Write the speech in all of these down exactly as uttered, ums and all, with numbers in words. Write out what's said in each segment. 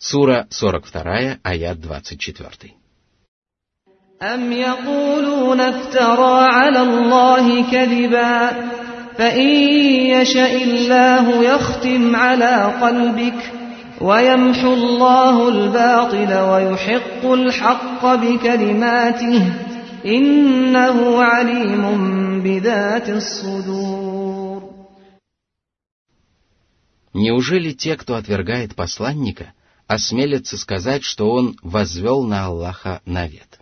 Сура сорок два, аят двадцать четыре. أَمْ يَقُولُونَ افْتَرَىٰ عَلَى اللَّهِ كَذِبًا فَإِن يَشَإِ اللَّهُ يَخْتِمْ عَلَىٰ قَلْبِكَ وَيَمْحُ اللَّهُ الْبَاطِلَ وَيُحِقُّ الْحَقَّ بِكَلِمَاتِهِ إِنَّهُ عَلِيمٌ بِذَاتِ الصُّدُورِ. Неужели те, кто отвергает посланника, осмелятся сказать, что он возвел на Аллаха навет?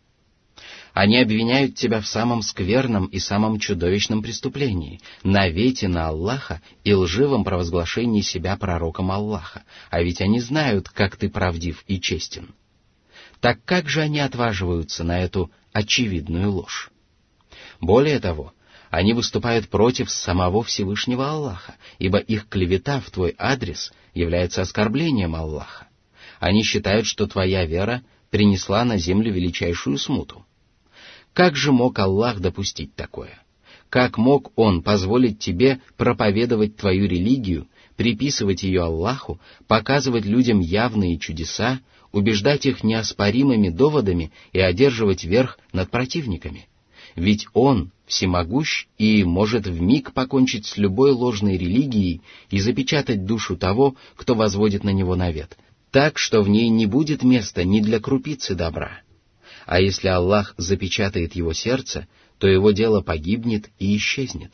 Они обвиняют тебя в самом скверном и самом чудовищном преступлении, навете на Аллаха и лживом провозглашении себя пророком Аллаха, а ведь они знают, как ты правдив и честен. Так как же они отваживаются на эту очевидную ложь? Более того, они выступают против самого Всевышнего Аллаха, ибо их клевета в твой адрес является оскорблением Аллаха. Они считают, что твоя вера принесла на землю величайшую смуту. Как же мог Аллах допустить такое? Как мог Он позволить тебе проповедовать твою религию, приписывать ее Аллаху, показывать людям явные чудеса, убеждать их неоспоримыми доводами и одерживать верх над противниками? Ведь Он всемогущ и может вмиг покончить с любой ложной религией и запечатать душу того, кто возводит на него навет, так, что в ней не будет места ни для крупицы добра. А если Аллах запечатает его сердце, то его дело погибнет и исчезнет.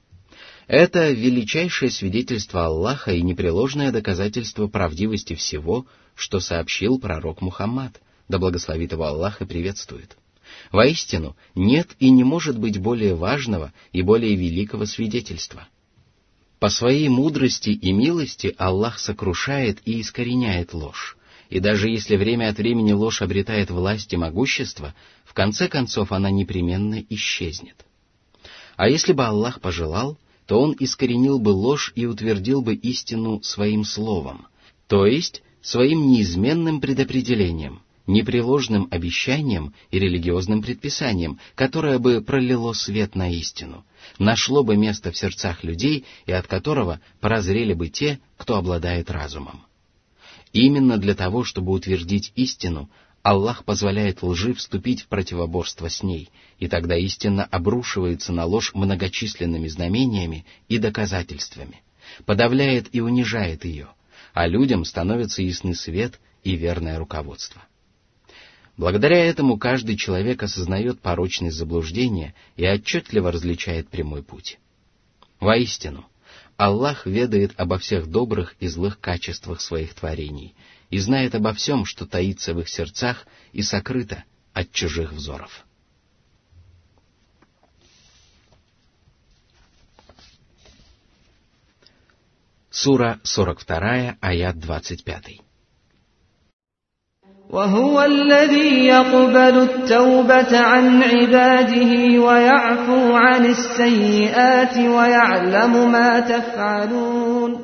Это величайшее свидетельство Аллаха и непреложное доказательство правдивости всего, что сообщил пророк Мухаммад, да благословит его Аллах и приветствует. Воистину, нет и не может быть более важного и более великого свидетельства. По своей мудрости и милости Аллах сокрушает и искореняет ложь, и даже если время от времени ложь обретает власть и могущество, в конце концов она непременно исчезнет. А если бы Аллах пожелал, то Он искоренил бы ложь и утвердил бы истину своим словом, то есть своим неизменным предопределением, непреложным обещанием и религиозным предписанием, которое бы пролило свет на истину, нашло бы место в сердцах людей и от которого прозрели бы те, кто обладает разумом. Именно для того, чтобы утвердить истину, Аллах позволяет лжи вступить в противоборство с ней, и тогда истина обрушивается на ложь многочисленными знамениями и доказательствами, подавляет и унижает ее, а людям становится ясный свет и верное руководство. Благодаря этому каждый человек осознает порочность заблуждения и отчетливо различает прямой путь. Воистину, Аллах ведает обо всех добрых и злых качествах своих творений и знает обо всем, что таится в их сердцах и сокрыто от чужих взоров. Сура сорок два, аят двадцать пять. وَهُوَ الَّذِي يَقْبَلُ التَّوْبَةَ عَنْ عِبَادِهِ وَيَعْفُو عَنِ السَّيِّئَاتِ وَيَعْلَمُ مَا تَفْعَلُونَ.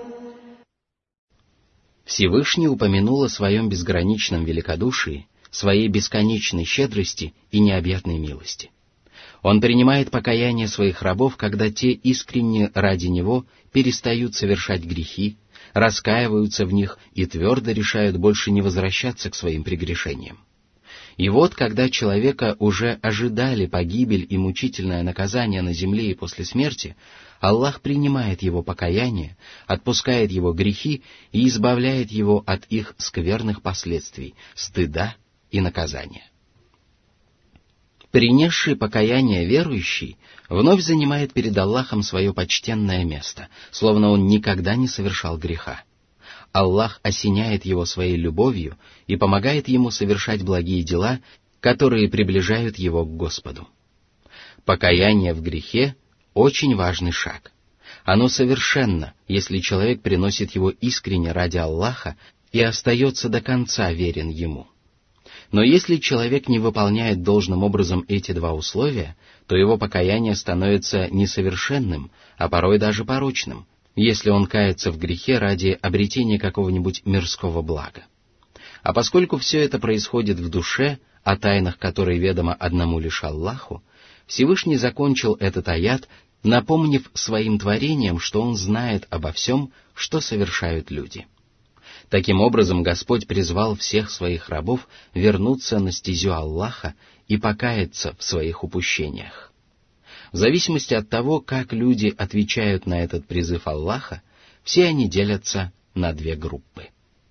Всевышний упомянул о своем безграничном великодушии, своей бесконечной щедрости и необъятной милости. Он принимает покаяние своих рабов, когда те искренне ради Него перестают совершать грехи, раскаиваются в них и твердо решают больше не возвращаться к своим прегрешениям. И вот, когда человека уже ожидали погибель и мучительное наказание на земле и после смерти, Аллах принимает его покаяние, отпускает его грехи и избавляет его от их скверных последствий, стыда и наказания. Принесший покаяние верующий вновь занимает перед Аллахом свое почтенное место, словно он никогда не совершал греха. Аллах осеняет его своей любовью и помогает ему совершать благие дела, которые приближают его к Господу. Покаяние в грехе — очень важный шаг. Оно совершенно, если человек приносит его искренне ради Аллаха и остается до конца верен Ему. Но если человек не выполняет должным образом эти два условия, то его покаяние становится несовершенным, а порой даже порочным, если он кается в грехе ради обретения какого-нибудь мирского блага. А поскольку все это происходит в душе, о тайнах которой ведомо одному лишь Аллаху, Всевышний закончил этот аят, напомнив своим творениям, что Он знает обо всем, что совершают люди. Таким образом, Господь призвал всех своих рабов вернуться на стезю Аллаха и покаяться в своих упущениях. В зависимости от того, как люди отвечают на этот призыв Аллаха, все они делятся на две группы.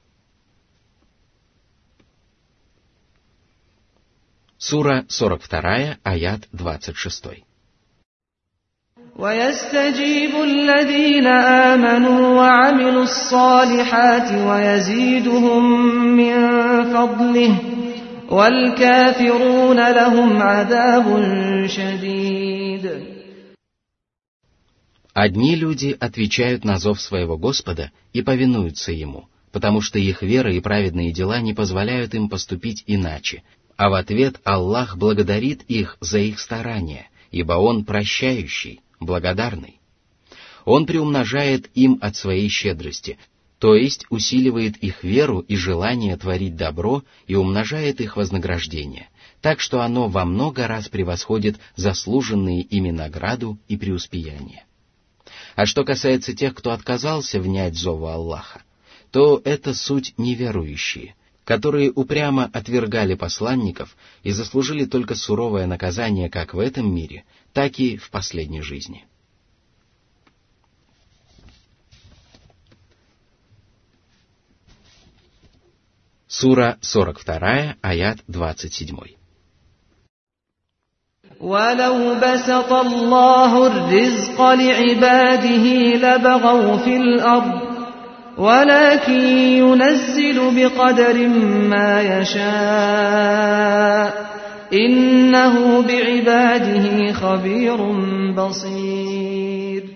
Сура сорок два, аят двадцать шесть. وَيَسْتَجِيبُ الَّذِينَ آمَنُوا وَعَمِلُوا الصَّالِحَاتِ وَيَزِيدُهُم مِّن فَضْلِهِ وَالْكَافِرُونَ لَهُمْ عَذَابٌ شَدِيدٌ. Одни люди отвечают на зов своего Господа и повинуются Ему, потому что их вера и праведные дела не позволяют им поступить иначе, а в ответ Аллах благодарит их за их старания, ибо Он прощающий, благодарный. Он приумножает им от своей щедрости, то есть усиливает их веру и желание творить добро и умножает их вознаграждение, так что оно во много раз превосходит заслуженные ими награду и преуспеяние. А что касается тех, кто отказался внять зову Аллаха, то это суть неверующие, которые упрямо отвергали посланников и заслужили только суровое наказание как в этом мире, так и в последней жизни. Сура сорок два, аят двадцать семь. وَلَوْ بَسَطَ اللَّهُ الرِّزْقَ لِعِبَادِهِ لَبَغَوْا فِي الْأَرْضِ وَلَكِنْ يُنَزِّلُ بِقَدَرٍ مَّا يَشَاءُ إِنَّهُ بِعِبَادِهِ خَبِيرٌ بَصِيرٌ.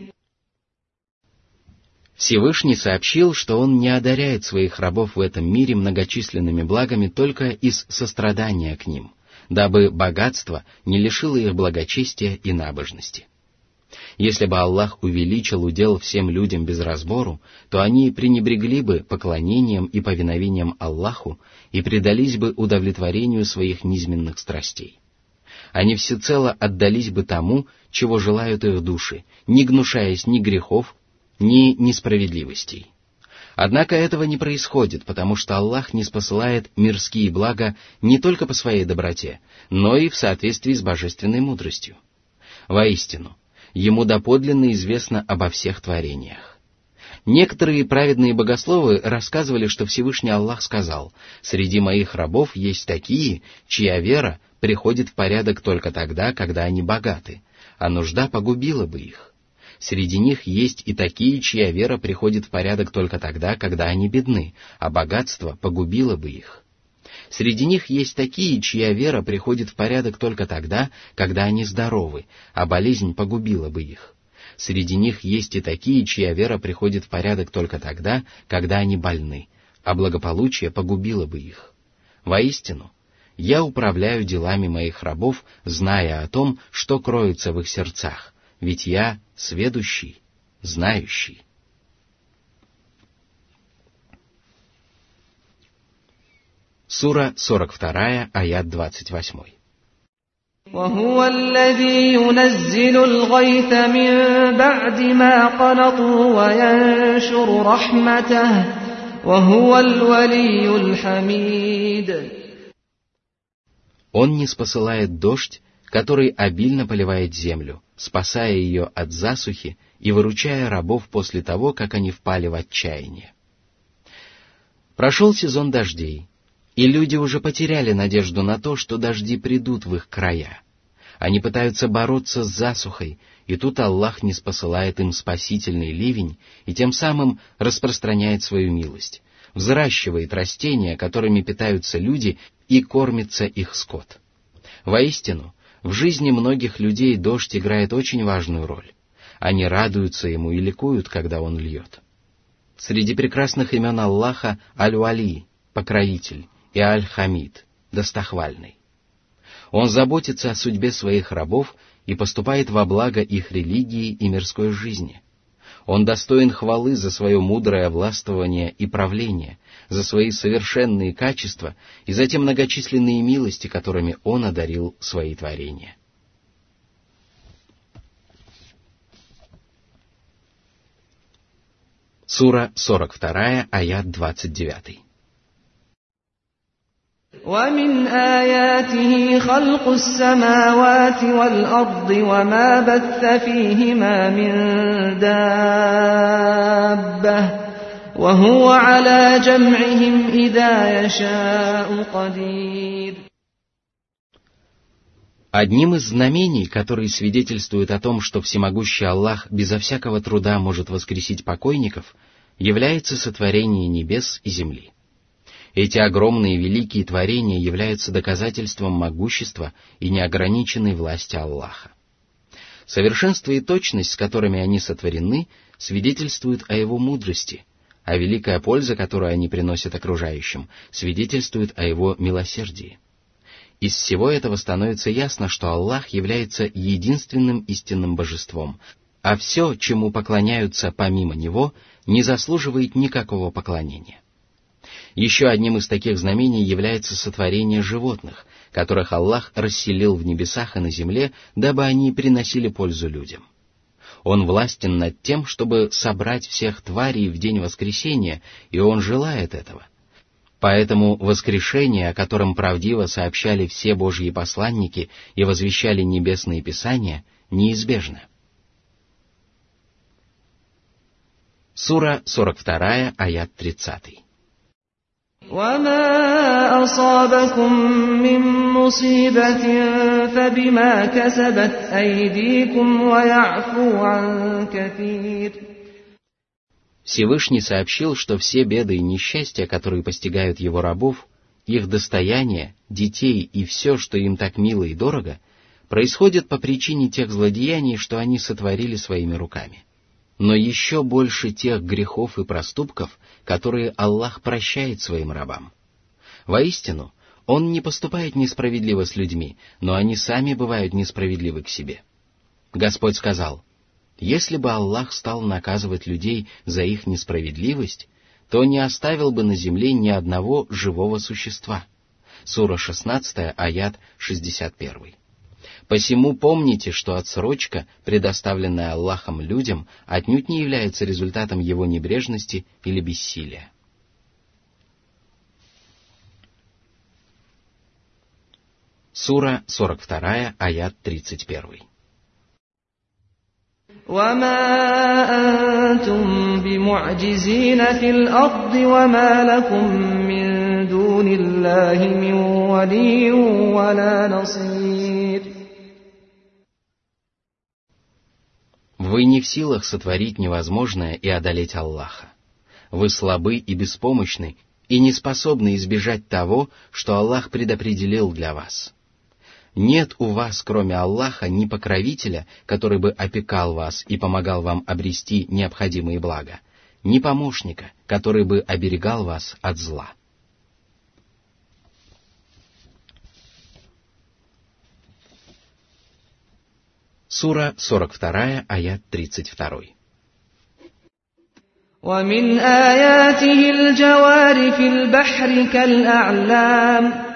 Всевышний сообщил, что Он не одаряет своих рабов в этом мире многочисленными благами только из сострадания к ним, дабы богатство не лишило их благочестия и набожности. Если бы Аллах увеличил удел всем людям без разбору, то они пренебрегли бы поклонением и повиновением Аллаху и предались бы удовлетворению своих низменных страстей. Они всецело отдались бы тому, чего желают их души, не гнушаясь ни грехов, ни несправедливостей. Однако этого не происходит, потому что Аллах ниспосылает мирские блага не только по своей доброте, но и в соответствии с божественной мудростью. Воистину, Ему доподлинно известно обо всех творениях. Некоторые праведные богословы рассказывали, что Всевышний Аллах сказал: «Среди моих рабов есть такие, чья вера приходит в порядок только тогда, когда они богаты, а нужда погубила бы их. Среди них есть и такие, чья вера приходит в порядок только тогда, когда они бедны, а богатство погубило бы их. Среди них есть такие, чья вера приходит в порядок только тогда, когда они здоровы, а болезнь погубила бы их. Среди них есть и такие, чья вера приходит в порядок только тогда, когда они больны, а благополучие погубило бы их. Воистину, я управляю делами моих рабов, зная о том, что кроется в их сердцах, ведь я сведущий, знающий». Сура сорок два, аят двадцать восемь. وَهُوَ الَّذِي يُنَزِّلُ الْغَيْثَ مِن بَعْدِ مَا قَنَطُوا وَيَنشُرُ رَحْمَتَهُ وَهُوَ الْوَلِيُّ الْحَمِيدُ. Он ниспосылает дождь, который обильно поливает землю, спасая ее от засухи и выручая рабов после того, как они впали в отчаяние. Прошел сезон дождей, и люди уже потеряли надежду на то, что дожди придут в их края. Они пытаются бороться с засухой, и тут Аллах ниспосылает им спасительный ливень и тем самым распространяет свою милость, взращивает растения, которыми питаются люди, и кормится их скот. Воистину, в жизни многих людей дождь играет очень важную роль. Они радуются ему и ликуют, когда он льет. Среди прекрасных имен Аллаха Аль-Вали, покровитель, и Аль-Хамид, достохвальный. Он заботится о судьбе своих рабов и поступает во благо их религии и мирской жизни. Он достоин хвалы за свое мудрое властвование и правление, за свои совершенные качества и за те многочисленные милости, которыми Он одарил свои творения. Сура сорок два, аят двадцать девять. وَمِنْ آيَاتِهِ خَلْقُ السَّمَاوَاتِ وَالْأَرْضِ وَمَا بَثَّ فِيهِمَا مِنْ دَابَّةٍ وَهُوَ عَلَى جَمْعِهِمْ إِذَا يَشَاءُ قَدِيرٌ. Одним из знамений, которые свидетельствуют о том, что всемогущий Аллах безо всякого труда может воскресить покойников, является сотворение небес и земли. Эти огромные великие творения являются доказательством могущества и неограниченной власти Аллаха. Совершенство и точность, с которыми они сотворены, свидетельствуют о Его мудрости, а великая польза, которую они приносят окружающим, свидетельствует о Его милосердии. Из всего этого становится ясно, что Аллах является единственным истинным божеством, а все, чему поклоняются помимо Него, не заслуживает никакого поклонения. Еще одним из таких знамений является сотворение животных, которых Аллах расселил в небесах и на земле, дабы они приносили пользу людям. Он властен над тем, чтобы собрать всех тварей в день воскресения, и Он желает этого. Поэтому воскрешение, о котором правдиво сообщали все Божьи посланники и возвещали небесные писания, неизбежно. Сура сорок два, аят тридцать. وَمَا أَصَابَكُم مِّن مُّصِيبَةٍ فَبِمَا كَسَبَتْ أَيْدِيكُمْ وَيَعْفُو عَن كَثِيرٍ. Всевышний сообщил, что все беды и несчастья, которые постигают его рабов, их достояние, детей и все, что им так мило и дорого, происходят по причине тех злодеяний, что они сотворили своими руками. Но еще больше тех грехов и проступков, которые Аллах прощает своим рабам. Воистину, Он не поступает несправедливо с людьми, но они сами бывают несправедливы к себе. Господь сказал: «Если бы Аллах стал наказывать людей за их несправедливость, то не оставил бы на земле ни одного живого существа». Сура шестнадцать, аят шестьдесят один. Посему помните, что отсрочка, предоставленная Аллахом людям, отнюдь не является результатом его небрежности или бессилия. Сура сорок два, аят тридцать один. وَمَا أَنْتُمْ بِمُعْجِزِينَ فِي الْأَرْضِ وَمَا لَكُمْ مِنْ دُونِ اللَّهِ مِنْ وَلِيٍّ وَلَا نَصِيرٍ. Вы не в силах сотворить невозможное и одолеть Аллаха. Вы слабы и беспомощны, и не способны избежать того, что Аллах предопределил для вас. Нет у вас, кроме Аллаха, ни покровителя, который бы опекал вас и помогал вам обрести необходимые блага, ни помощника, который бы оберегал вас от зла. Сура сорок два, аят тридцать два. وَمِنْ آيَاتِهِ الْجَوَارِ فِي الْبَحْرِ كَالْأَعْلَامِ.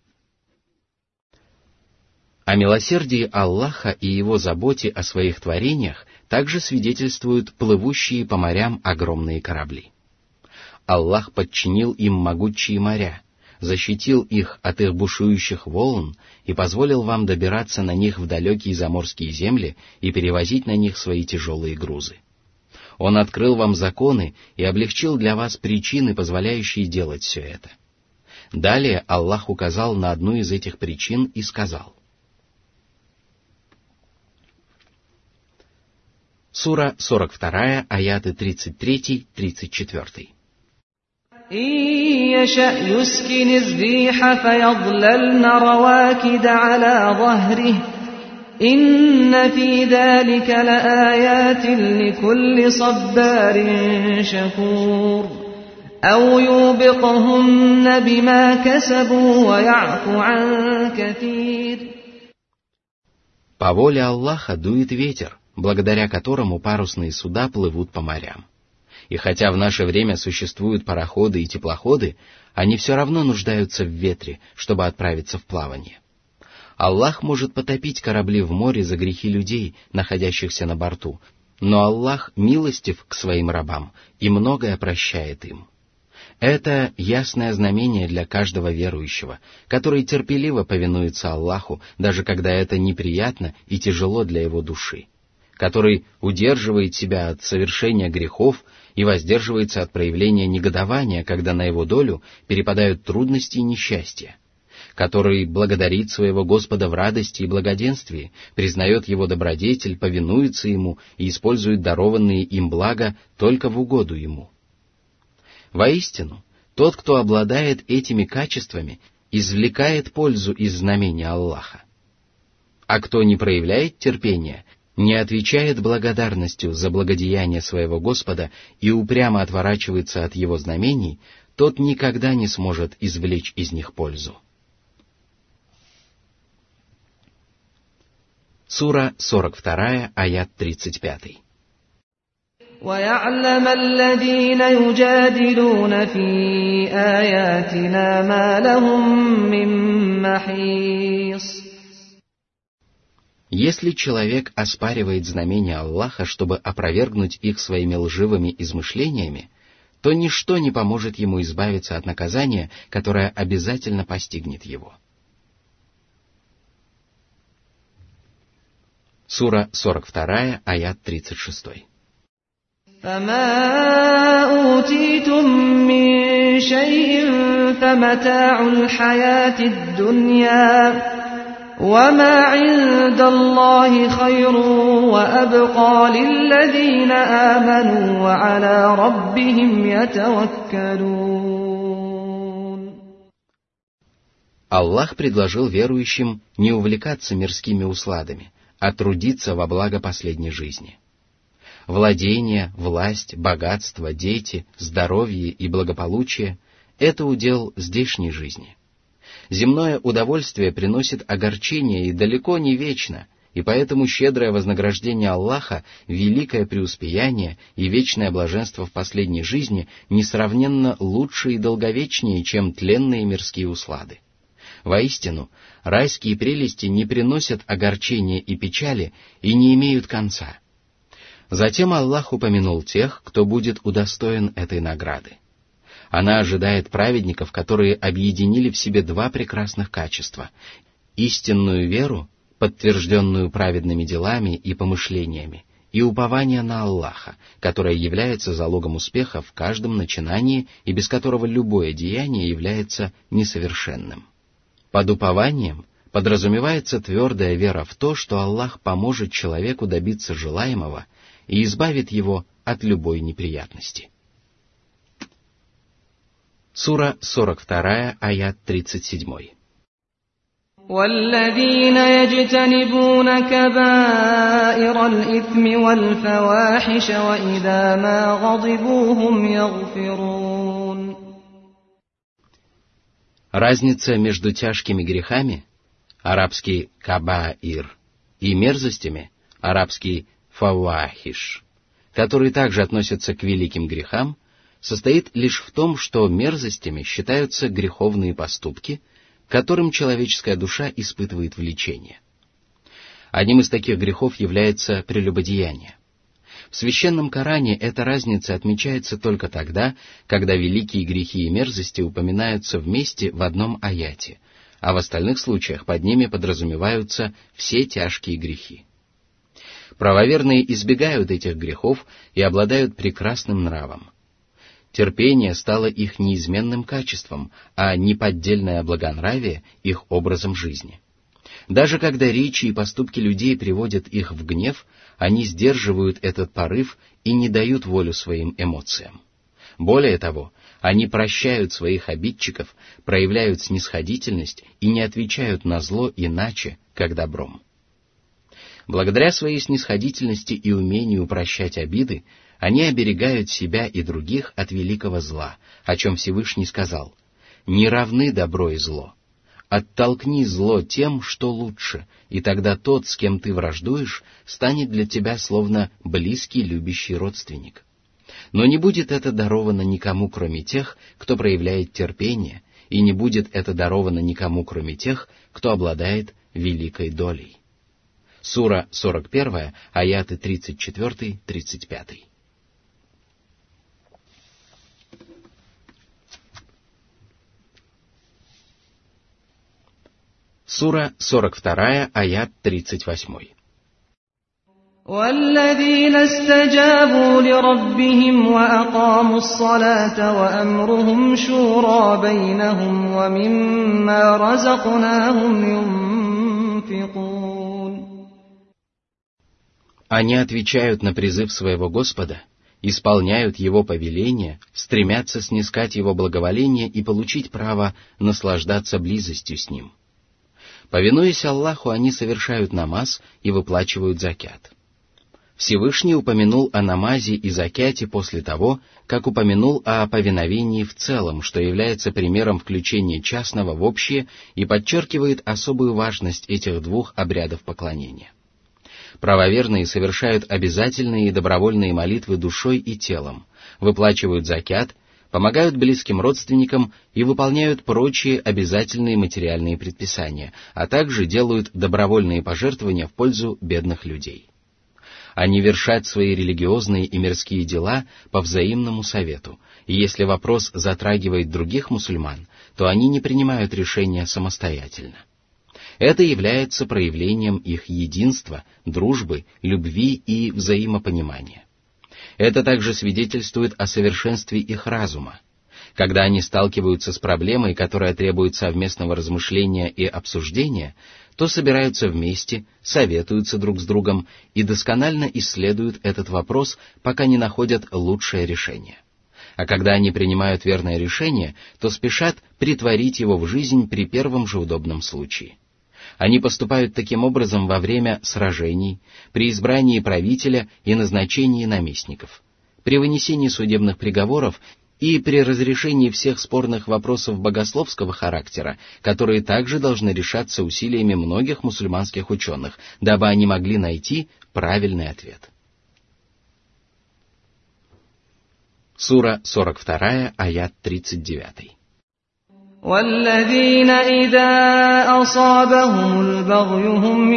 О милосердии Аллаха и Его заботе о своих творениях также свидетельствуют плывущие по морям огромные корабли. Аллах подчинил им могучие моря, защитил их от их бушующих волн и позволил вам добираться на них в далекие заморские земли и перевозить на них свои тяжелые грузы. Он открыл вам законы и облегчил для вас причины, позволяющие делать все это. Далее Аллах указал на одну из этих причин и сказал. Сура сорок два, аяты тридцать три тридцать четыре. إِن يَشَأْ يُسْكِنِ الرِّيحَ فَيَظْلَلْنَ رَوَاكِدَ عَلَى ظَهْرِهِ إِنَّ فِي ذَلِكَ لَآيَاتٍ لِكُلِّ صَبَّارٍ شَكُورٍ أَوْ يُوبِقْهُنَّ بِمَا كَسَبُوا وَيَعْفُ عَن كَثِيرٍ. По воле Аллаха дует ветер, благодаря которому парусные суда плывут по морям. И хотя в наше время существуют пароходы и теплоходы, они все равно нуждаются в ветре, чтобы отправиться в плавание. Аллах может потопить корабли в море за грехи людей, находящихся на борту, но Аллах милостив к своим рабам и многое прощает им. Это ясное знамение для каждого верующего, который терпеливо повинуется Аллаху, даже когда это неприятно и тяжело для его души, который удерживает себя от совершения грехов и воздерживается от проявления негодования, когда на его долю перепадают трудности и несчастья, который благодарит своего Господа в радости и благоденствии, признает его добродетель, повинуется ему и использует дарованные им блага только в угоду ему. Воистину, тот, кто обладает этими качествами, извлекает пользу из знамения Аллаха. А кто не проявляет терпения, не отвечает благодарностью за благодеяние своего Господа и упрямо отворачивается от его знамений, тот никогда не сможет извлечь из них пользу. Сура сорок два, аят тридцать пять. وَيَعْلَمَ الَّذِينَ يُجَادِلُونَ فِي آيَاتِنَا مَا لَهُم مِّن مَّحِيصٍ. Если человек оспаривает знамения Аллаха, чтобы опровергнуть их своими лживыми измышлениями, то ничто не поможет ему избавиться от наказания, которое обязательно постигнет его. Сура сорок два, аят тридцать шесть. فَمَا أُوتِيتُم مِّن شَيْءٍ فَمَتَاعُ الْحَيَاةِ الدُّنْيَا وَمَا عِندَ اللَّهِ خَيْرٌ وَأَبْقَىٰ لِلَّذِينَ آمَنُوا وَعَلَىٰ رَبِّهِمْ يَتَوَكَّلُونَ. Аллах предложил верующим не увлекаться мирскими усладами, а трудиться во благо последней жизни. Владение, власть, богатство, дети, здоровье и благополучие — это удел здешней жизни. Земное удовольствие приносит огорчение и далеко не вечно, и поэтому щедрое вознаграждение Аллаха, великое преуспеяние и вечное блаженство в последней жизни несравненно лучше и долговечнее, чем тленные мирские услады. Воистину, райские прелести не приносят огорчения и печали и не имеют конца. Затем Аллах упомянул тех, кто будет удостоен этой награды. Она ожидает праведников, которые объединили в себе два прекрасных качества — истинную веру, подтвержденную праведными делами и помышлениями, и упование на Аллаха, которое является залогом успеха в каждом начинании и без которого любое деяние является несовершенным. Под упованием подразумевается твердая вера в то, что Аллах поможет человеку добиться желаемого и избавит его от любой неприятности. Сура сорок два, аят тридцать семь. وَالَّذِينَ يَجْتَنِبُونَ كَبَائِرَ الْإِثْمِ وَالْفَوَاحِشَ وَإِذَا مَا غَضِبُوا هُمْ يَغْفِرُونَ. Разница между тяжкими грехами, арабский кабаир, и мерзостями, арабский фавахиш, которые также относятся к великим грехам, состоит лишь в том, что мерзостями считаются греховные поступки, к которым человеческая душа испытывает влечение. Одним из таких грехов является прелюбодеяние. В священном Коране эта разница отмечается только тогда, когда великие грехи и мерзости упоминаются вместе в одном аяте, а в остальных случаях под ними подразумеваются все тяжкие грехи. Правоверные избегают этих грехов и обладают прекрасным нравом. Терпение стало их неизменным качеством, а неподдельное благонравие — их образом жизни. Даже когда речи и поступки людей приводят их в гнев, они сдерживают этот порыв и не дают волю своим эмоциям. Более того, они прощают своих обидчиков, проявляют снисходительность и не отвечают на зло иначе, как добром. Благодаря своей снисходительности и умению прощать обиды, они оберегают себя и других от великого зла, о чем Всевышний сказал: «Не равны добро и зло. Оттолкни зло тем, что лучше, и тогда тот, с кем ты враждуешь, станет для тебя словно близкий любящий родственник. Но не будет это даровано никому, кроме тех, кто проявляет терпение, и не будет это даровано никому, кроме тех, кто обладает великой долей». Сура сорок первая, аяты тридцать четыре — тридцать пять. Сура сорок вторая, аят тридцать восемь. والذين استجابوا لربهم وأقاموا الصلاة وأمرهم شورى بينهم ومما رزقناهم ينفقون. Они отвечают на призыв своего Господа, исполняют Его повеления, стремятся снискать Его благоволение и получить право наслаждаться близостью с Ним. Повинуясь Аллаху, они совершают намаз и выплачивают закят. Всевышний упомянул о намазе и закяте после того, как упомянул о повиновении в целом, что является примером включения частного в общее и подчеркивает особую важность этих двух обрядов поклонения. Правоверные совершают обязательные и добровольные молитвы душой и телом, выплачивают закят, помогают близким родственникам и выполняют прочие обязательные материальные предписания, а также делают добровольные пожертвования в пользу бедных людей. Они вершат свои религиозные и мирские дела по взаимному совету, и если вопрос затрагивает других мусульман, то они не принимают решения самостоятельно. Это является проявлением их единства, дружбы, любви и взаимопонимания. Это также свидетельствует о совершенстве их разума. Когда они сталкиваются с проблемой, которая требует совместного размышления и обсуждения, то собираются вместе, советуются друг с другом и досконально исследуют этот вопрос, пока не находят лучшее решение. А когда они принимают верное решение, то спешат претворить его в жизнь при первом же удобном случае. Они поступают таким образом во время сражений, при избрании правителя и назначении наместников, при вынесении судебных приговоров и при разрешении всех спорных вопросов богословского характера, которые также должны решаться усилиями многих мусульманских ученых, дабы они могли найти правильный ответ. Сура сорок вторая, аят тридцать девять. والذين إذا أصابهم البغي هم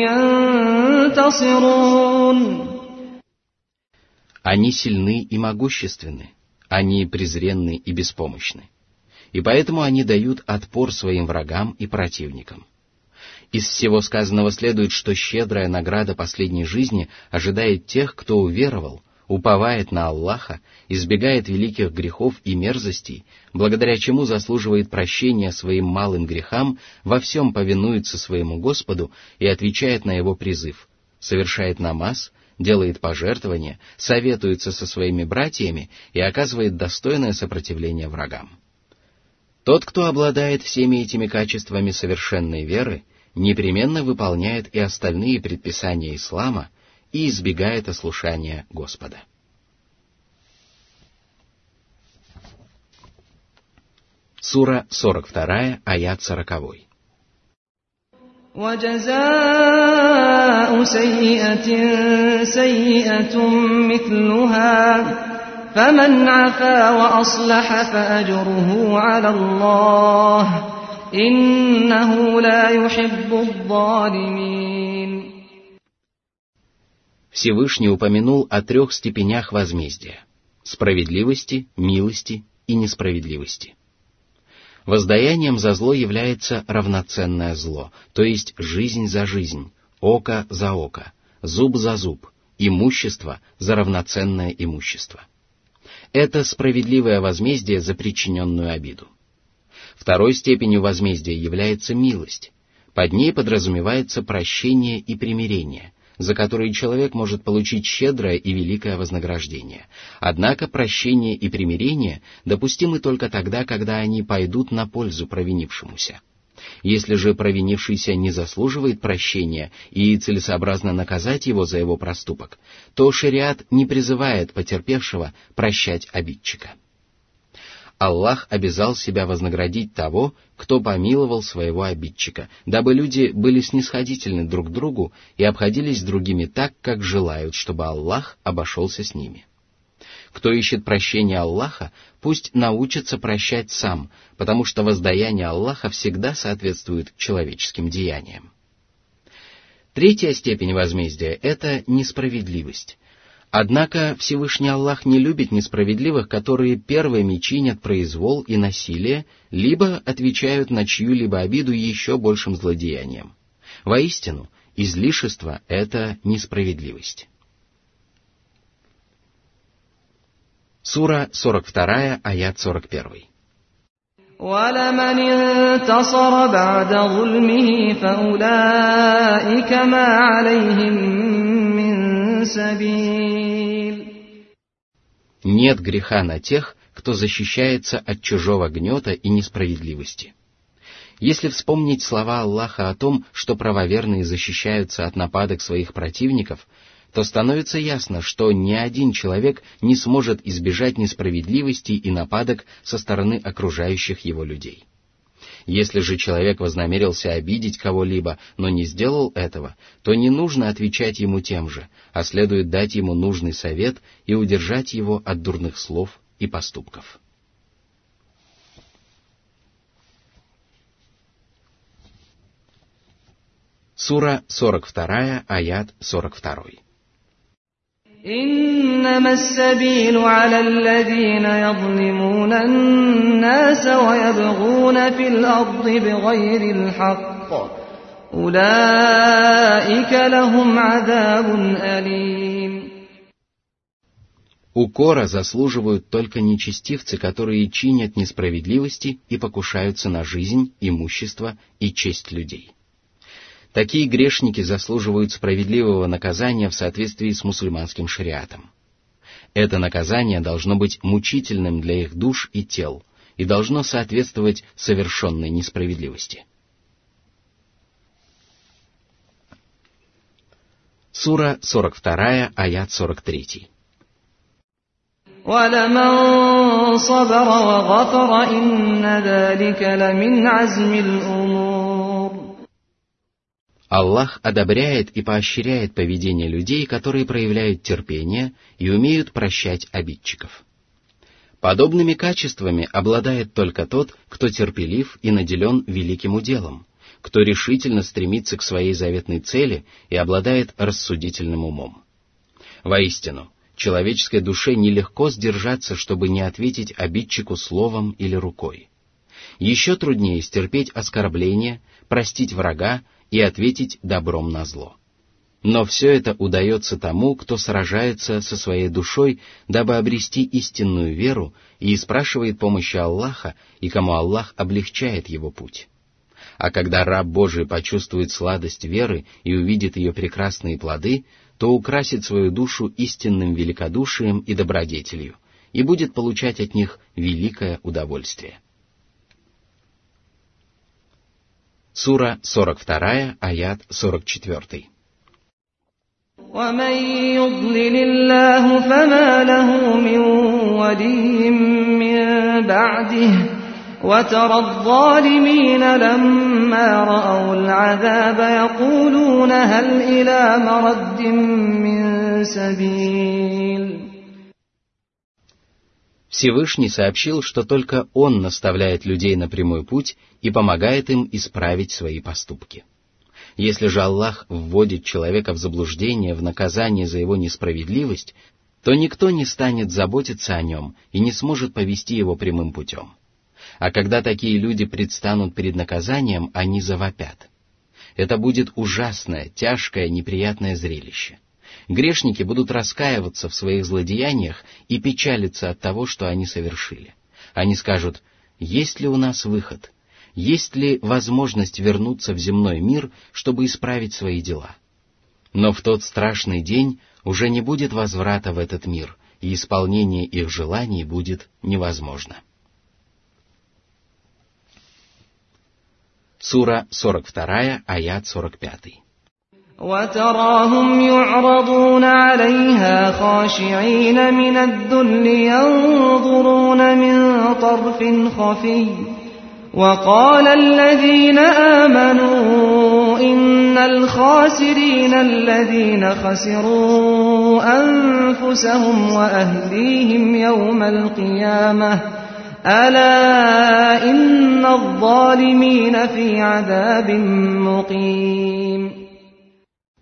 ينتصرون. Они сильны и могущественны, они презренны и беспомощны, и поэтому они дают отпор своим врагам и противникам. Из всего сказанного следует, что щедрая награда последней жизни ожидает тех, кто уверовал, уповает на Аллаха, избегает великих грехов и мерзостей, благодаря чему заслуживает прощения своим малым грехам, во всем повинуется своему Господу и отвечает на его призыв, совершает намаз, делает пожертвования, советуется со своими братьями и оказывает достойное сопротивление врагам. Тот, кто обладает всеми этими качествами совершенной веры, непременно выполняет и остальные предписания ислама и избегает ослушания Господа. Сура сорок вторая, аят сорок. وجزاء سيئة سيئة مثلها فمن عفا وأصلح فأجره على الله إنه لا يحب الظالمين. Всевышний упомянул о трех степенях возмездия — справедливости, милости и несправедливости. Воздаянием за зло является равноценное зло, то есть жизнь за жизнь, око за око, зуб за зуб, имущество за равноценное имущество. Это справедливое возмездие за причиненную обиду. Второй степенью возмездия является милость. Под ней подразумевается прощение и примирение, за которые человек может получить щедрое и великое вознаграждение. Однако прощение и примирение допустимы только тогда, когда они пойдут на пользу провинившемуся. Если же провинившийся не заслуживает прощения и целесообразно наказать его за его проступок, то шариат не призывает потерпевшего прощать обидчика. Аллах обязал себя вознаградить того, кто помиловал своего обидчика, дабы люди были снисходительны друг к другу и обходились с другими так, как желают, чтобы Аллах обошелся с ними. Кто ищет прощения Аллаха, пусть научится прощать сам, потому что воздаяние Аллаха всегда соответствует человеческим деяниям. Третья степень возмездия — это несправедливость. Однако Всевышний Аллах не любит несправедливых, которые первыми чинят произвол и насилие, либо отвечают на чью-либо обиду еще большим злодеянием. Воистину, излишество — это несправедливость. Сура сорок два, аят сорок один. وَلَمَنِ انتَصَرَ بَعْدَ ظُلْمِهِ فَأُولَٰئِكَ مَا عَلَيْهِم مِّن سَبِيلٍ. Нет греха на тех, кто защищается от чужого гнета и несправедливости. Если вспомнить слова Аллаха о том, что правоверные защищаются от нападок своих противников, то становится ясно, что ни один человек не сможет избежать несправедливости и нападок со стороны окружающих его людей. Если же человек вознамерился обидеть кого-либо, но не сделал этого, то не нужно отвечать ему тем же, а следует дать ему нужный совет и удержать его от дурных слов и поступков. Сура сорок два, аят сорок два. إنما السبيل على الذين يظلمون الناس ويبغون في الأرض بغير الحق أولئك لهم عذاب أليم. Укора заслуживают только нечестивцы, которые чинят несправедливости и покушаются на жизнь, имущество и честь людей. Такие грешники заслуживают справедливого наказания в соответствии с мусульманским шариатом. Это наказание должно быть мучительным для их душ и тел и должно соответствовать совершенной несправедливости. Сура сорок два, аят сорок три. وَلَمَنْ صَبَرَ وَغَفَرَ إِنَّ ذَلِكَ لَمِنْ عَزْمِ الْأُمُورِ. Аллах одобряет и поощряет поведение людей, которые проявляют терпение и умеют прощать обидчиков. Подобными качествами обладает только тот, кто терпелив и наделен великим уделом, кто решительно стремится к своей заветной цели и обладает рассудительным умом. Воистину, человеческой душе нелегко сдержаться, чтобы не ответить обидчику словом или рукой. Еще труднее стерпеть оскорбление, простить врага и ответить добром на зло. Но все это удается тому, кто сражается со своей душой, дабы обрести истинную веру и спрашивает помощи Аллаха, и кому Аллах облегчает его путь. А когда раб Божий почувствует сладость веры и увидит ее прекрасные плоды, то украсит свою душу истинным великодушием и добродетелью и будет получать от них великое удовольствие. Сура сорок два, аят сорок четыре. وَمَنْ يُضْلِلِ اللَّهُ فَمَا لَهُ مِنْ وَلِيٍّ مِّنْ بَعْدِهِ وَتَرَى الظَّالِمِينَ لَمَّا رَأَوُا الْعَذَابَ يَقُولُونَ هَلْ إِلَى مَرَدٍّ مِّنْ سَبِيلٍ. Всевышний сообщил, что только Он наставляет людей на прямой путь и помогает им исправить свои поступки. Если же Аллах вводит человека в заблуждение в наказание за его несправедливость, то никто не станет заботиться о нем и не сможет повести его прямым путем. А когда такие люди предстанут перед наказанием, они завопят. Это будет ужасное, тяжкое, неприятное зрелище. Грешники будут раскаиваться в своих злодеяниях и печалиться от того, что они совершили. Они скажут: «Есть ли у нас выход? Есть ли возможность вернуться в земной мир, чтобы исправить свои дела?» Но в тот страшный день уже не будет возврата в этот мир, и исполнение их желаний будет невозможно. Сура сорок два, аят сорок пять. وَتَرَاهُمْ يُعْرَضُونَ عَلَيْهَا خَاشِعِينَ مِنَ الذُّلِّ يَنظُرُونَ مِنْ طَرْفٍ خَفِيٍّ وَقَالَ الَّذِينَ آمَنُوا إِنَّ الْخَاسِرِينَ الَّذِينَ خَسِرُوا أَنفُسَهُمْ وَأَهْلِيهِمْ يَوْمَ الْقِيَامَةِ أَلَا إِنَّ الظَّالِمِينَ فِي عَذَابٍ مُقِيمٍ.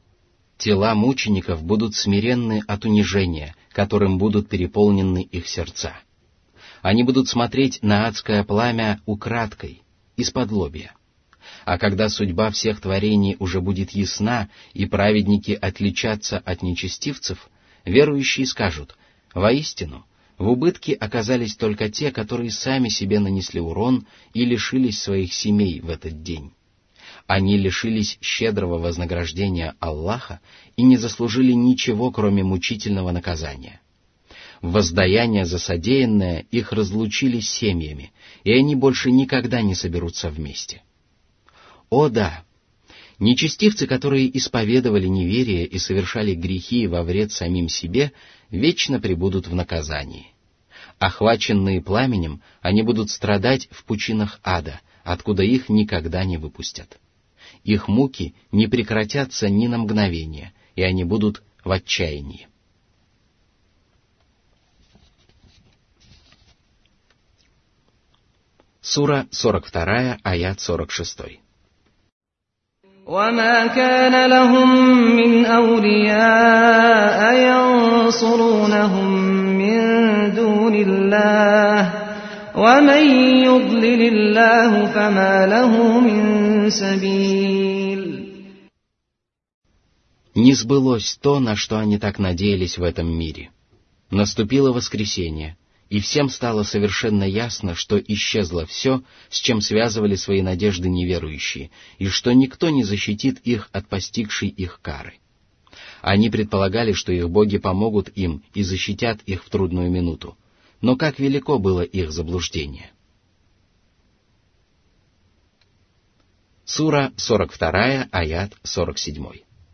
Тела мучеников будут смиренны от унижения, которым будут переполнены их сердца. Они будут смотреть на адское пламя украдкой, исподлобья. А когда судьба всех творений уже будет ясна, и праведники отличатся от нечестивцев, верующие скажут: «Воистину, в убытке оказались только те, которые сами себе нанесли урон и лишились своих семей в этот день. Они лишились щедрого вознаграждения Аллаха и не заслужили ничего, кроме мучительного наказания. В воздаяние за содеянное их разлучили с семьями, и они больше никогда не соберутся вместе». О да! Нечестивцы, которые исповедовали неверие и совершали грехи во вред самим себе, вечно пребудут в наказании. Охваченные пламенем, они будут страдать в пучинах ада, откуда их никогда не выпустят. Их муки не прекратятся ни на мгновение, и они будут в отчаянии. Сура сорок два, аят сорок шесть. وَمَا كَانَ لَهُم مِّنْ أَوْلِيَاءَ يَنصُرُونَهُم مِّن دُونِ اللَّهِ وَمَن يُضْلِلِ اللَّهُ فَمَا لَهُ مِن سَبِيلٍ. Не сбылось то, на что они так надеялись в этом мире. Наступило воскресенье, и всем стало совершенно ясно, что исчезло все, с чем связывали свои надежды неверующие, и что никто не защитит их от постигшей их кары. Они предполагали, что их боги помогут им и защитят их в трудную минуту, но как велико было их заблуждение. Сура сорок два, аят сорок семь.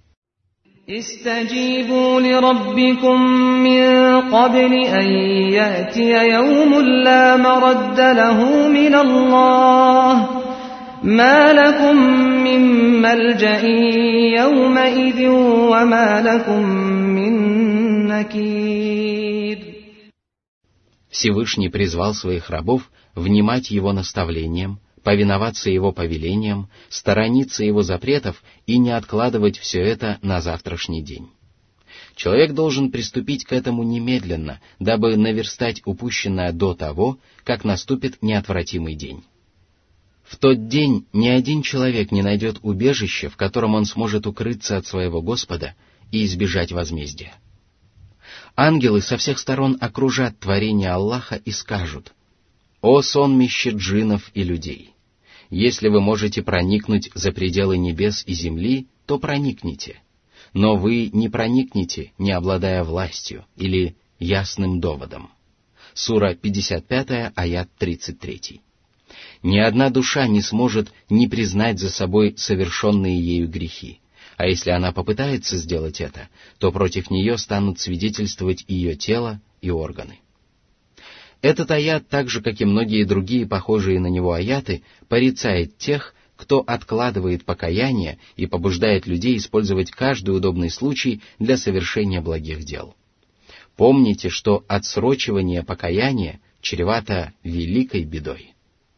استجيبوا لربكم من قبل أن يأتي يوم لا مرد له من الله ما لكم من ملجأ يومئذ وما لكم من نكير. Всевышний призвал своих рабов внимать его наставлениям, повиноваться его повелениям, сторониться его запретов и не откладывать все это на завтрашний день. Человек должен приступить к этому немедленно, дабы наверстать упущенное до того, как наступит неотвратимый день. В тот день ни один человек не найдет убежища, в котором он сможет укрыться от своего Господа и избежать возмездия. Ангелы со всех сторон окружат творение Аллаха и скажут: «О сонмище джиннов и людей! Если вы можете проникнуть за пределы небес и земли, то проникните, но вы не проникнете, не обладая властью или ясным доводом». Сура пятьдесят пять, аят тридцать три. Ни одна душа не сможет не признать за собой совершенные ею грехи, а если она попытается сделать это, то против нее станут свидетельствовать ее тело и органы. Этот аят, так же, как и многие другие похожие на него аяты, порицает тех, кто откладывает покаяние и побуждает людей использовать каждый удобный случай для совершения благих дел. Помните, что отсрочивание покаяния чревато великой бедой.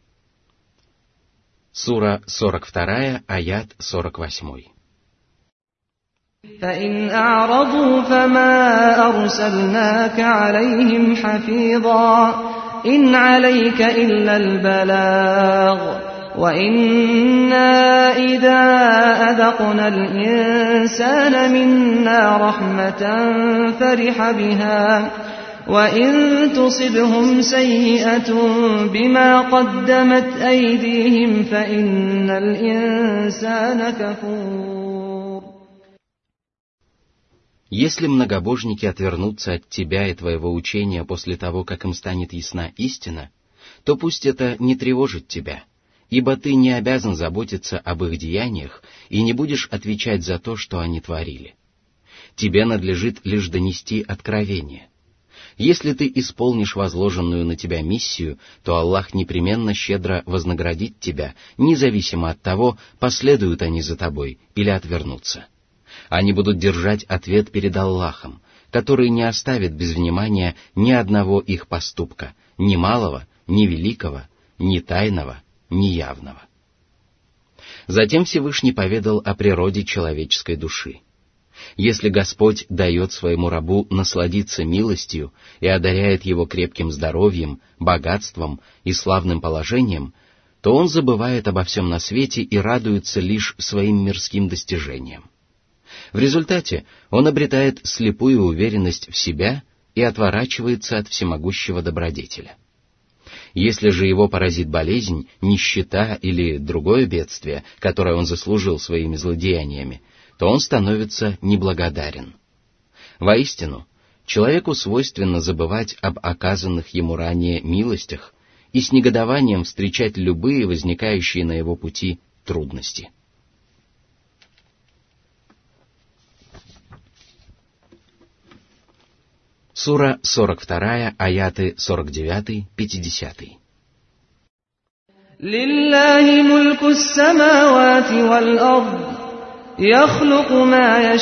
Сура сорок два, аят сорок восемь. فَإِنْ أَعْرَضُوا فَمَا أَرْسَلْنَاكَ عَلَيْهِمْ حَفِيظًا إِنْ عَلَيْكَ إِلَّا الْبَلَاغُ وَإِنَّا إِذَا أَذَقْنَا الْإِنسَانَ مِنَّا رَحْمَةً فَرِحَ بِهَا وَإِنْ تُصِبْهُمْ سَيِّئَةٌ بِمَا قَدَّمَتْ أَيْدِيهِمْ فَإِنَّ الْإِنسَانَ كَفُورٌ. Если многобожники отвернутся от тебя и твоего учения после того, как им станет ясна истина, то пусть это не тревожит тебя, ибо ты не обязан заботиться об их деяниях и не будешь отвечать за то, что они творили. Тебе надлежит лишь донести откровение. Если ты исполнишь возложенную на тебя миссию, то Аллах непременно щедро вознаградит тебя, независимо от того, последуют они за тобой или отвернутся. Они будут держать ответ перед Аллахом, который не оставит без внимания ни одного их поступка, ни малого, ни великого, ни тайного, ни явного. Затем Всевышний поведал о природе человеческой души. Если Господь дает своему рабу насладиться милостью и одаряет его крепким здоровьем, богатством и славным положением, то он забывает обо всем на свете и радуется лишь своим мирским достижениям. В результате он обретает слепую уверенность в себя и отворачивается от всемогущего добродетеля. Если же его поразит болезнь, нищета или другое бедствие, которое он заслужил своими злодеяниями, то он становится неблагодарен. Воистину, человеку свойственно забывать об оказанных ему ранее милостях и с негодованием встречать любые возникающие на его пути трудности. Сура сорок два, аяты сорок девять пятьдесят. لله ملك السماوات والأرض يخلق ما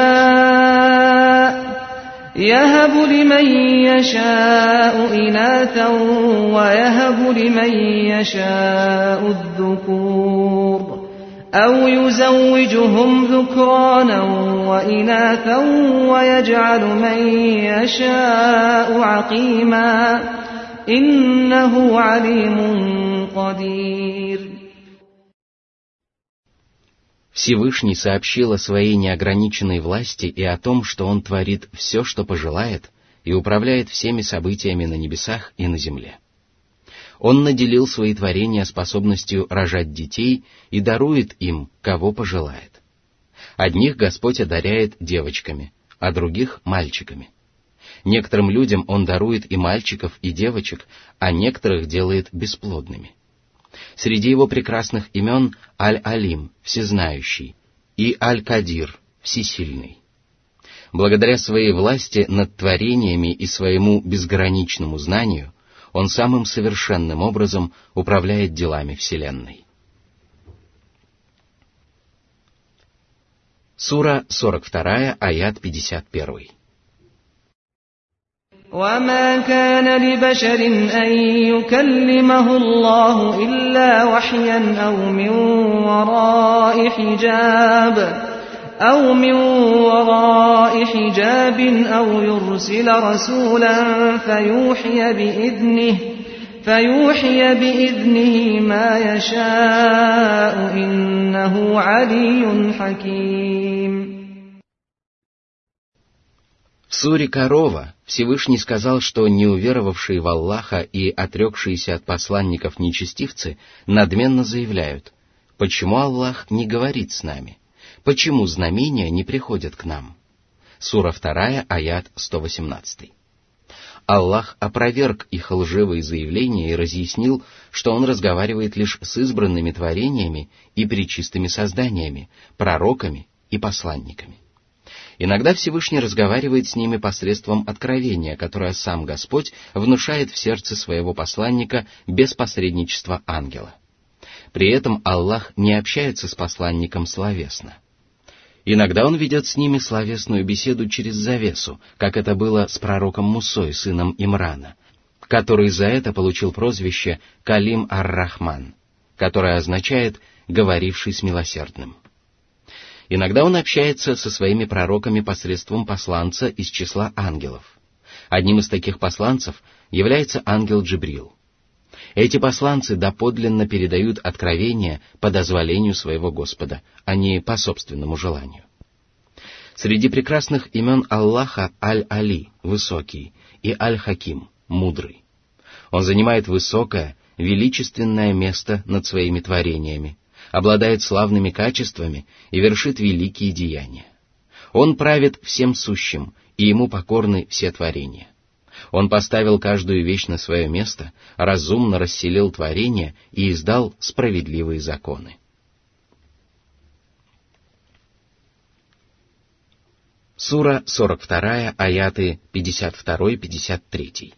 يشاء يهب لمن يشاء إناثا ويهب لمن يشاء الذكور أو يزوجهم ذكرانا وإناثا ويجعل من يشاء عقيما إنه عليم قدير. Всевышний сообщил о своей неограниченной власти и о том, что Он творит все, что пожелает, и управляет всеми событиями на небесах и на земле. Он наделил свои творения способностью рожать детей и дарует им, кого пожелает. Одних Господь одаряет девочками, а других — мальчиками. Некоторым людям Он дарует и мальчиков, и девочек, а некоторых делает бесплодными. Среди его прекрасных имен Аль-Алим, всезнающий, и Аль-Кадир, всесильный. Благодаря своей власти над творениями и своему безграничному знанию, он самым совершенным образом управляет делами Вселенной. Сура сорок два, аят пятьдесят один. وما كان لبشر أن يكلمه الله إلا وحيا أو من وراء حجاب أو من وراء حجاب أو يرسل رسولا فيوحي بإذنه فيوحي بإذنه ما يشاء إنه علي حكيم. В суре Корова Всевышний сказал, что неуверовавшие в Аллаха и отрекшиеся от посланников нечестивцы надменно заявляют: «Почему Аллах не говорит с нами? Почему знамения не приходят к нам?» Сура два, аят сто восемнадцать. Аллах опроверг их лживые заявления и разъяснил, что Он разговаривает лишь с избранными творениями и пречистыми созданиями, пророками и посланниками. Иногда Всевышний разговаривает с ними посредством откровения, которое сам Господь внушает в сердце своего посланника без посредничества ангела. При этом Аллах не общается с посланником словесно. Иногда Он ведет с ними словесную беседу через завесу, как это было с пророком Мусой, сыном Имрана, который за это получил прозвище Калим ар-Рахман, которое означает «говоривший с милосердным». Иногда он общается со своими пророками посредством посланца из числа ангелов. Одним из таких посланцев является ангел Джибрил. Эти посланцы доподлинно передают откровения по дозволению своего Господа, а не по собственному желанию. Среди прекрасных имен Аллаха Аль-Али, высокий, и Аль-Хаким, мудрый. Он занимает высокое, величественное место над своими творениями, обладает славными качествами и вершит великие деяния. Он правит всем сущим, и ему покорны все творения. Он поставил каждую вещь на свое место, разумно расселил творения и издал справедливые законы. Сура сорок два, аяты пятьдесят два пятьдесят три.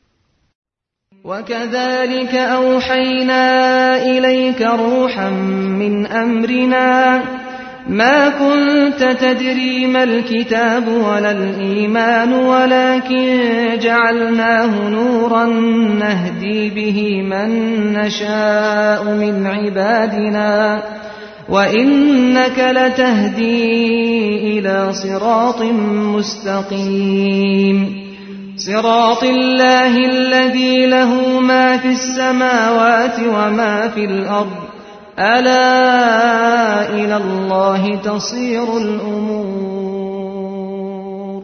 وكذلك أوحينا إليك روحا من أمرنا ما كنت تدري ما الكتاب ولا الإيمان ولكن جعلناه نورا نهدي به من نشاء من عبادنا وإنك لتهدي إلى صراط مستقيم صراط الله الذي له ما في السماوات وما في الأرض ألا إلى الله تصير الأمور.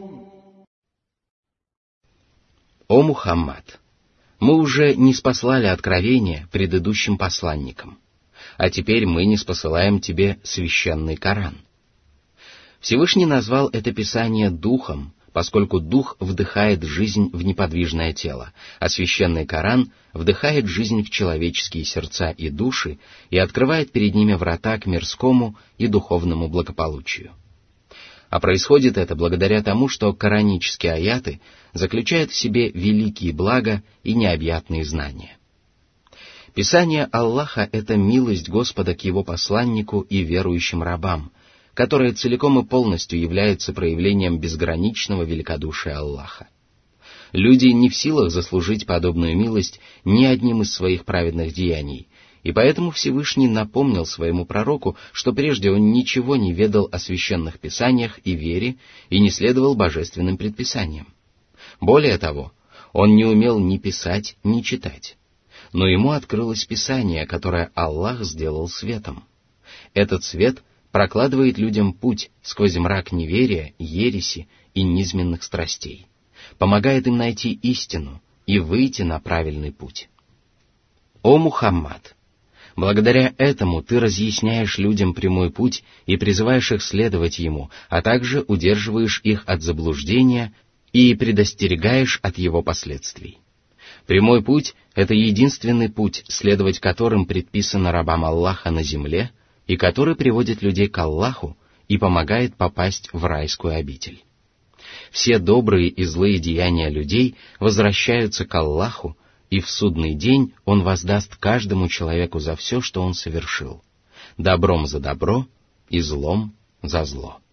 О Мухаммад! Мы уже ниспослали откровение предыдущим посланникам, а теперь мы ниспосылаем тебе священный Коран. Всевышний назвал это писание духом, поскольку дух вдыхает жизнь в неподвижное тело, а священный Коран вдыхает жизнь в человеческие сердца и души и открывает перед ними врата к мирскому и духовному благополучию. А происходит это благодаря тому, что коранические аяты заключают в себе великие блага и необъятные знания. Писание Аллаха — это милость Господа к Его посланнику и верующим рабам, которая целиком и полностью является проявлением безграничного великодушия Аллаха. Люди не в силах заслужить подобную милость ни одним из своих праведных деяний, и поэтому Всевышний напомнил своему пророку, что прежде он ничего не ведал о священных писаниях и вере и не следовал божественным предписаниям. Более того, он не умел ни писать, ни читать. Но ему открылось Писание, которое Аллах сделал светом. Этот свет прокладывает людям путь сквозь мрак неверия, ереси и низменных страстей, помогает им найти истину и выйти на правильный путь. О Мухаммад! Благодаря этому ты разъясняешь людям прямой путь и призываешь их следовать ему, а также удерживаешь их от заблуждения и предостерегаешь от его последствий. Прямой путь — это единственный путь, следовать которым предписано рабам Аллаха на земле, и который приводит людей к Аллаху и помогает попасть в райскую обитель. Все добрые и злые деяния людей возвращаются к Аллаху, и в судный день Он воздаст каждому человеку за все, что он совершил, добром за добро и злом за зло.